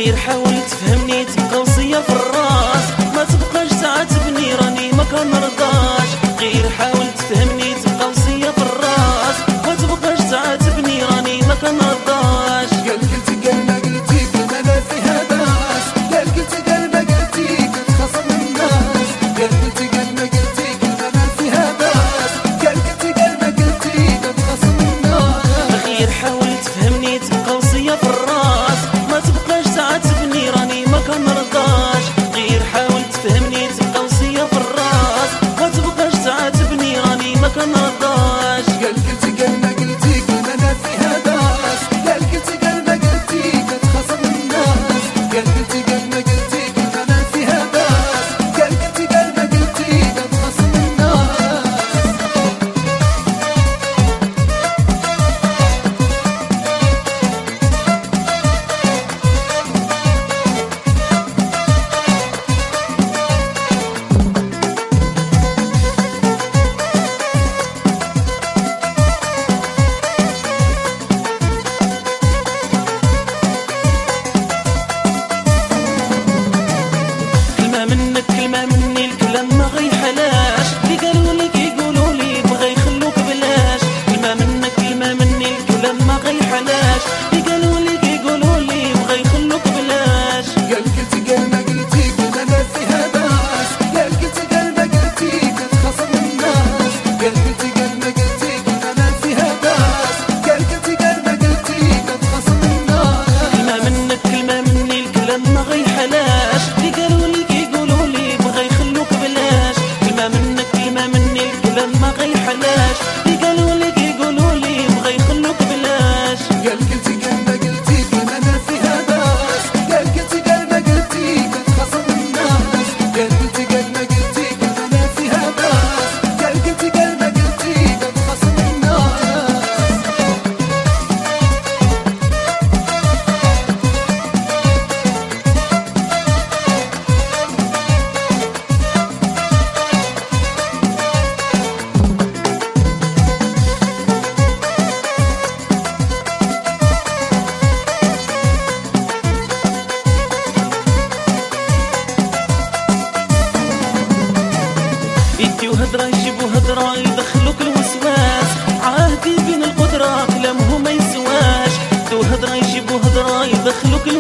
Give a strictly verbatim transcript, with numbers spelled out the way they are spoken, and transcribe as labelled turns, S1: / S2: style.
S1: غير حاول تفهمني تبقى وصية في الراس، ما تبقاش تعاتبني راني ما كنرضاش. غير حاول تفهمني تبقى وصية في الراس، ما تبقاش تعاتبني راني ما كنرضاش.
S2: قال قلتي قال ما قلتي كلمة ما فيها باس، قال قلتي قال ما قلتي كتخاصم الناس، قال قلتي قال ما قلتي كلمة ما فيها باس، قال قلتي قال ما قلتي كتخاصم الناس.
S1: غير حاول تفهمني تبقى وصية في الراس، ما تبقاش تعاتبني راني ما كنرضاش. غير حاول تفهمني تبقى وصية في الراس، ما تبقاش تعاتبني راني ما كنرضاش.
S2: قال قلتي قال ما قلتي كلمة ما فيها باس، قال قلتي قال ما قلتي كتخاصم الناس، قال قلتي قال ما قلتي كلمة ما فيها باس، قال قلتي قال ما قلتي كتخاصم الناس.
S1: كلمة منك كلمة مني الكلام ما غيحلاش، اللي قالوا لك يقولوا لي بغا يخلوك بلاش. كلمة منك كلمة مني الكلام ما غيحلاش، اللي قالوا لك يقولوا لي بغا يخلوك بلاش.
S2: قال قلتي قال ما قلتي كلمة ما فيها باس، قال قلتي قال ما قلتي كتخاصم الناس، قال قلتي قال ما قلتي كلمة ما فيها باس، قال قلتي قال ما قلتي كتخاصم الناس.
S1: كلمة منك كلمة مني الكلام ما غيحلاش، اللي قالوا لك يقولوا لي بغا يخلوك بلاش. كلمة منك كلمة مني الكلام ما غيحلاش، اللي قالوا لك يقولوا لي بغا يخلوك بلاش.
S2: قال قلتي قال ما قلتي كلمة ما فيها باس، قال قلتي قال ما قلتي كتخاصم الناس، قال قلتي قال ما قلتي كلمة ما فيها باس، قال قلتي قال ما قلتي كتخاصم الناس.
S1: يديو هدرة يجيبوا هدرة يدخلوك الوسواس، عاهدي بين القدرة كلامهم ما يسواش. يديو هدرة يجيبوا هدرة يدخلوك الوسواس،